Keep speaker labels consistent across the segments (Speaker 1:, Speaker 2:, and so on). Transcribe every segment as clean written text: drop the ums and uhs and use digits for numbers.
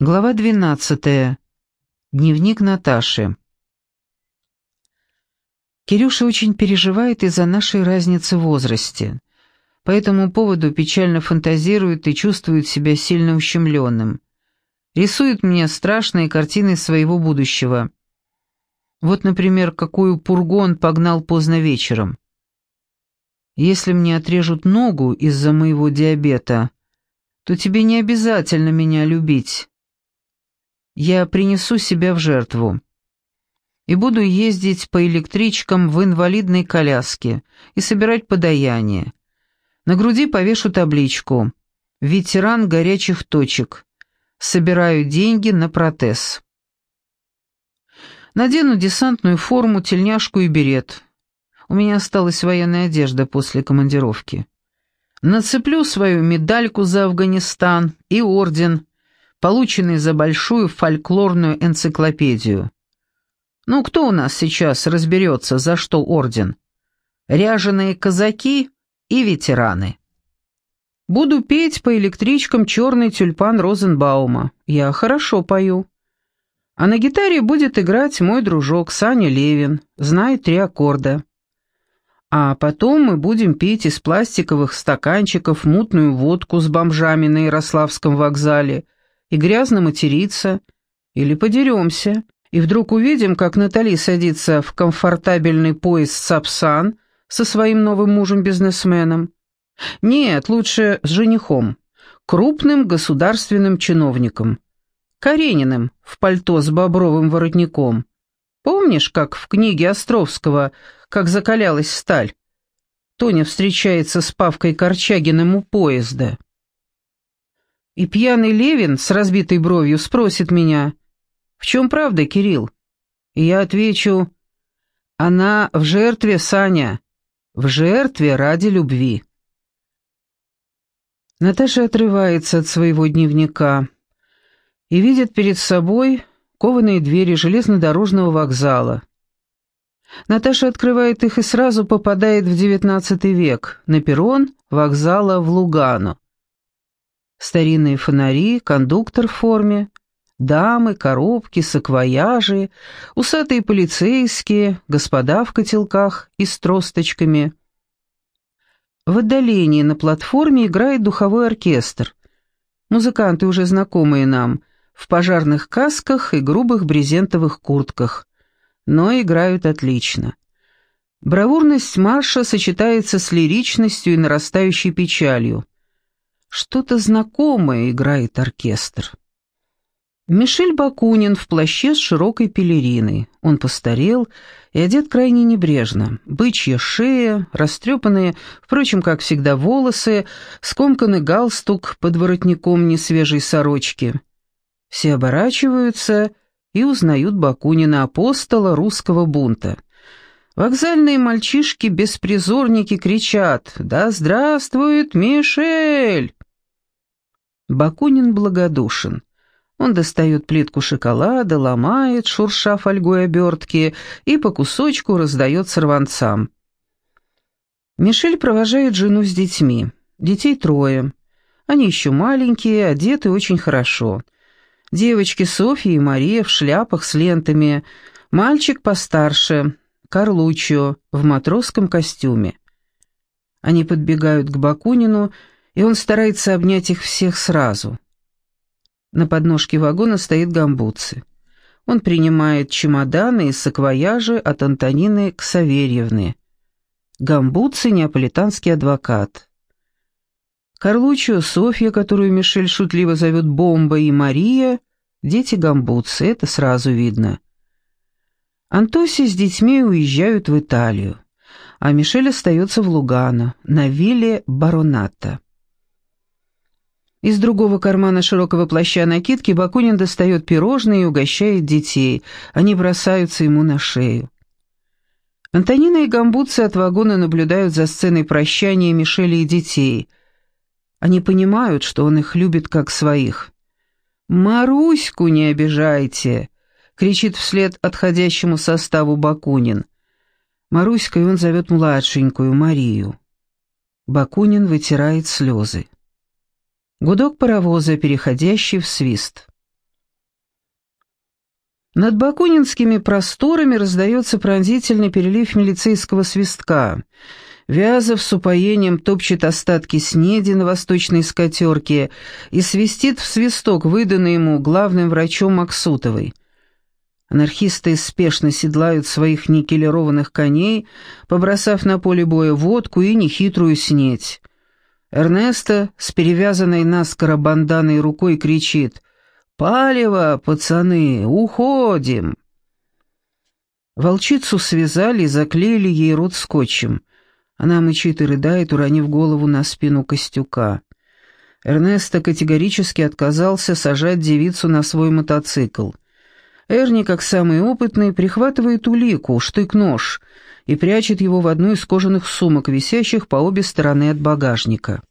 Speaker 1: Глава 12. Дневник Наташи. Кирюша очень переживает из-за нашей разницы в возрасте. По этому поводу печально фантазирует и чувствует себя сильно ущемленным. Рисует мне страшные картины своего будущего. Вот, например, какую пургу он погнал поздно вечером. «Если мне отрежут ногу из-за моего диабета, то тебе не обязательно меня любить. Я принесу себя в жертву и буду ездить по электричкам в инвалидной коляске и собирать подаяние. На груди повешу табличку «Ветеран горячих точек. Собираю деньги на протез». Надену десантную форму, тельняшку и берет. У меня осталась военная одежда после командировки. Нацеплю свою медальку за Афганистан и орден, полученный за большую фольклорную энциклопедию. Ну, кто у нас сейчас разберется, за что орден? Ряженые казаки и ветераны. Буду петь по электричкам «Черный тюльпан» Розенбаума. Я хорошо пою. А на гитаре будет играть мой дружок Саня Левин, знает 3 аккорда. А потом мы будем пить из пластиковых стаканчиков мутную водку с бомжами на Ярославском вокзале и грязно материться, или подеремся, и вдруг увидим, как Натали садится в комфортабельный поезд «Сапсан» со своим новым мужем-бизнесменом. Нет, лучше с женихом, крупным государственным чиновником, Карениным в пальто с бобровым воротником. Помнишь, как в книге Островского «Как закалялась сталь»? Тоня встречается с Павкой Корчагиным у поезда. И пьяный Левин с разбитой бровью спросит меня: «В чем правда, Кирилл?» И я отвечу: «Она в жертве, Саня, в жертве ради любви». Наташа отрывается от своего дневника и видит перед собой кованые двери железнодорожного вокзала. Наташа открывает их и сразу попадает в XIX век, на перрон вокзала в Лугано. Старинные фонари, кондуктор в форме, дамы, коробки, саквояжи, усатые полицейские, господа в котелках и с тросточками. В отдалении на платформе играет духовой оркестр. Музыканты, уже знакомые нам, в пожарных касках и грубых брезентовых куртках, но играют отлично. Бравурность марша сочетается с лиричностью и нарастающей печалью. Что-то знакомое играет оркестр. Мишель Бакунин в плаще с широкой пелериной. Он постарел и одет крайне небрежно. Бычья шея, растрепанные, впрочем, как всегда, волосы, скомканный галстук под воротником несвежей сорочки. Все оборачиваются и узнают Бакунина, апостола русского бунта. Вокзальные мальчишки-беспризорники кричат: «Да здравствует Мишель!» Бакунин благодушен. Он достает плитку шоколада, ломает, шурша фольгой обертки, и по кусочку раздает сорванцам. Мишель провожает жену с детьми. Детей 3. Они еще маленькие, одеты очень хорошо. Девочки Софья и Мария в шляпах с лентами, мальчик постарше, Карлуччо, в матросском костюме. Они подбегают к Бакунину, и он старается обнять их всех сразу. На подножке вагона стоит Гамбуци. Он принимает чемоданы и саквояжи от Антонины Ксаверьевны. Гамбуци — неаполитанский адвокат. Карлуччо, Софья, которую Мишель шутливо зовет Бомба, и Мария — дети Гамбуци, это сразу видно. Антоси с детьми уезжают в Италию, а Мишель остается в Лугано, на вилле Баронатта. Из другого кармана широкого плаща накидки Бакунин достает пирожные и угощает детей. Они бросаются ему на шею. Антонина и Гамбуци от вагона наблюдают за сценой прощания Мишеля и детей. Они понимают, что он их любит как своих. «Маруську не обижайте!» — кричит вслед отходящему составу Бакунин. Маруськой он зовет младшенькую, Марию. Бакунин вытирает слезы. Гудок паровоза, переходящий в свист. Над бакунинскими просторами раздается пронзительный перелив милицейского свистка. Вязов с упоением топчет остатки снеди на восточной скатерке и свистит в свисток, выданный ему главным врачом Максутовой. Анархисты спешно седлают своих никелированных коней, побросав на поле боя водку и нехитрую снедь. Эрнесто с перевязанной наскоро банданой рукой кричит: «Палево, пацаны, уходим!» Волчицу связали и заклеили ей рот скотчем. Она мычит и рыдает, уронив голову на спину Костюка. Эрнесто категорически отказался сажать девицу на свой мотоцикл. Эрни, как самый опытный, прихватывает улику, штык-нож, и прячет его в одну из кожаных сумок, висящих по обе стороны от багажника.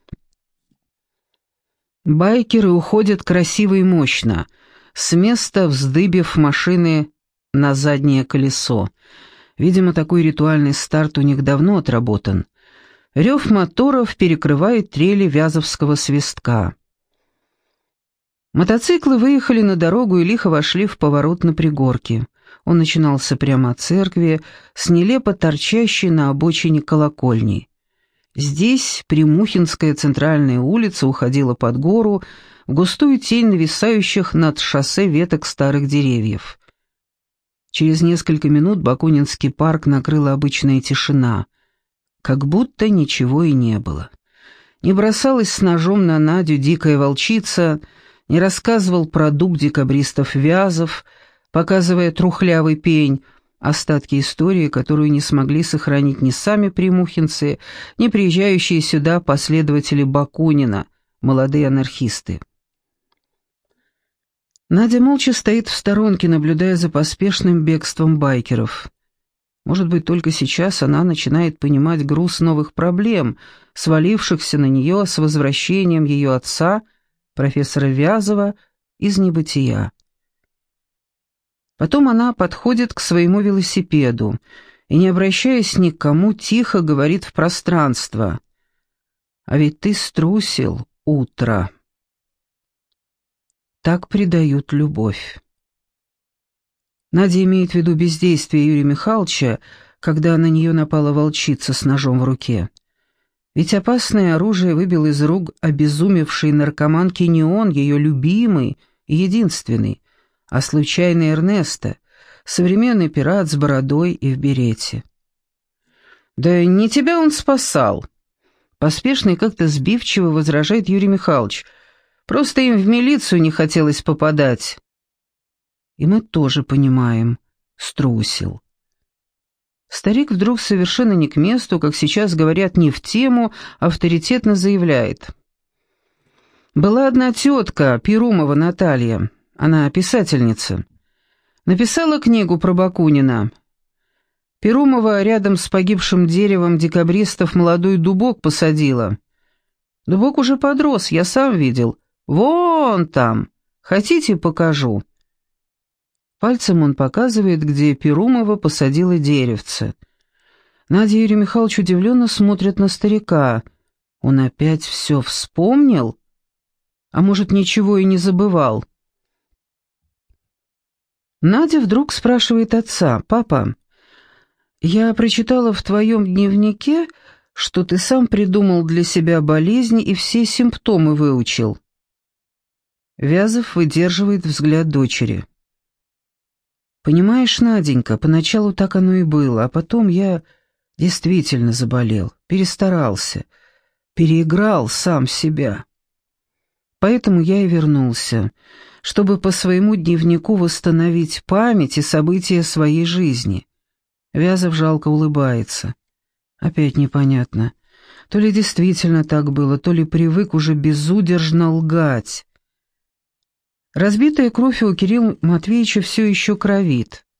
Speaker 1: Байкеры уходят красиво и мощно, с места вздыбив машины на заднее колесо. Видимо, такой ритуальный старт у них давно отработан. Рев моторов перекрывает трели вязовского свистка. Мотоциклы выехали на дорогу и лихо вошли в поворот на пригорке. Он начинался прямо от церкви, с нелепо торчащей на обочине колокольни. Здесь Примухинская центральная улица уходила под гору, в густую тень нависающих над шоссе веток старых деревьев. Через несколько минут Бакунинский парк накрыла обычная тишина, как будто ничего и не было. Не бросалась с ножом на Надю дикая волчица, не рассказывал про дуг декабристов Вязов, показывая трухлявый пень, остатки истории, которую не смогли сохранить ни сами примухинцы, ни приезжающие сюда последователи Бакунина, молодые анархисты. Надя молча стоит в сторонке, наблюдая за поспешным бегством байкеров. Может быть, только сейчас она начинает понимать груз новых проблем, свалившихся на нее с возвращением ее отца, профессора Вязова, из небытия. Потом она подходит к своему велосипеду и, не обращаясь ни к кому, тихо говорит в пространство: «А ведь ты струсил, утро». Так предают любовь. Надя имеет в виду бездействие Юрия Михайловича, когда на нее напала волчица с ножом в руке. Ведь опасное оружие выбил из рук обезумевшей наркоманки не он, ее любимый и единственный, а случайный Эрнесто, современный пират с бородой и в берете. «Да не тебя он спасал!» Поспешно и как-то сбивчиво возражает Юрий Михайлович. «Просто им в милицию не хотелось попадать». И мы тоже понимаем, струсил. Старик вдруг совершенно не к месту, как сейчас говорят, не в тему, авторитетно заявляет. «Была одна тетка, Перумова Наталья, она писательница, написала книгу про Бакунина. Перумова рядом с погибшим деревом декабристов молодой дубок посадила. Дубок уже подрос, я сам видел. Вон там. Хотите, покажу?» Пальцем он показывает, где Перумова посадила деревце. Надя и Юрий Михайлович удивленно смотрят на старика. Он опять все вспомнил? А может, ничего и не забывал? Надя вдруг спрашивает отца: «Папа, я прочитала в твоем дневнике, что ты сам придумал для себя болезни и все симптомы выучил». Вязов выдерживает взгляд дочери. «Понимаешь, Наденька, поначалу так оно и было, а потом я действительно заболел, перестарался, переиграл сам себя. Поэтому я и вернулся, чтобы по своему дневнику восстановить память и события своей жизни». Вязов жалко улыбается. Опять непонятно, то ли действительно так было, то ли привык уже безудержно лгать. Разбитая кровь у Кирилла Матвеевича все еще кровит.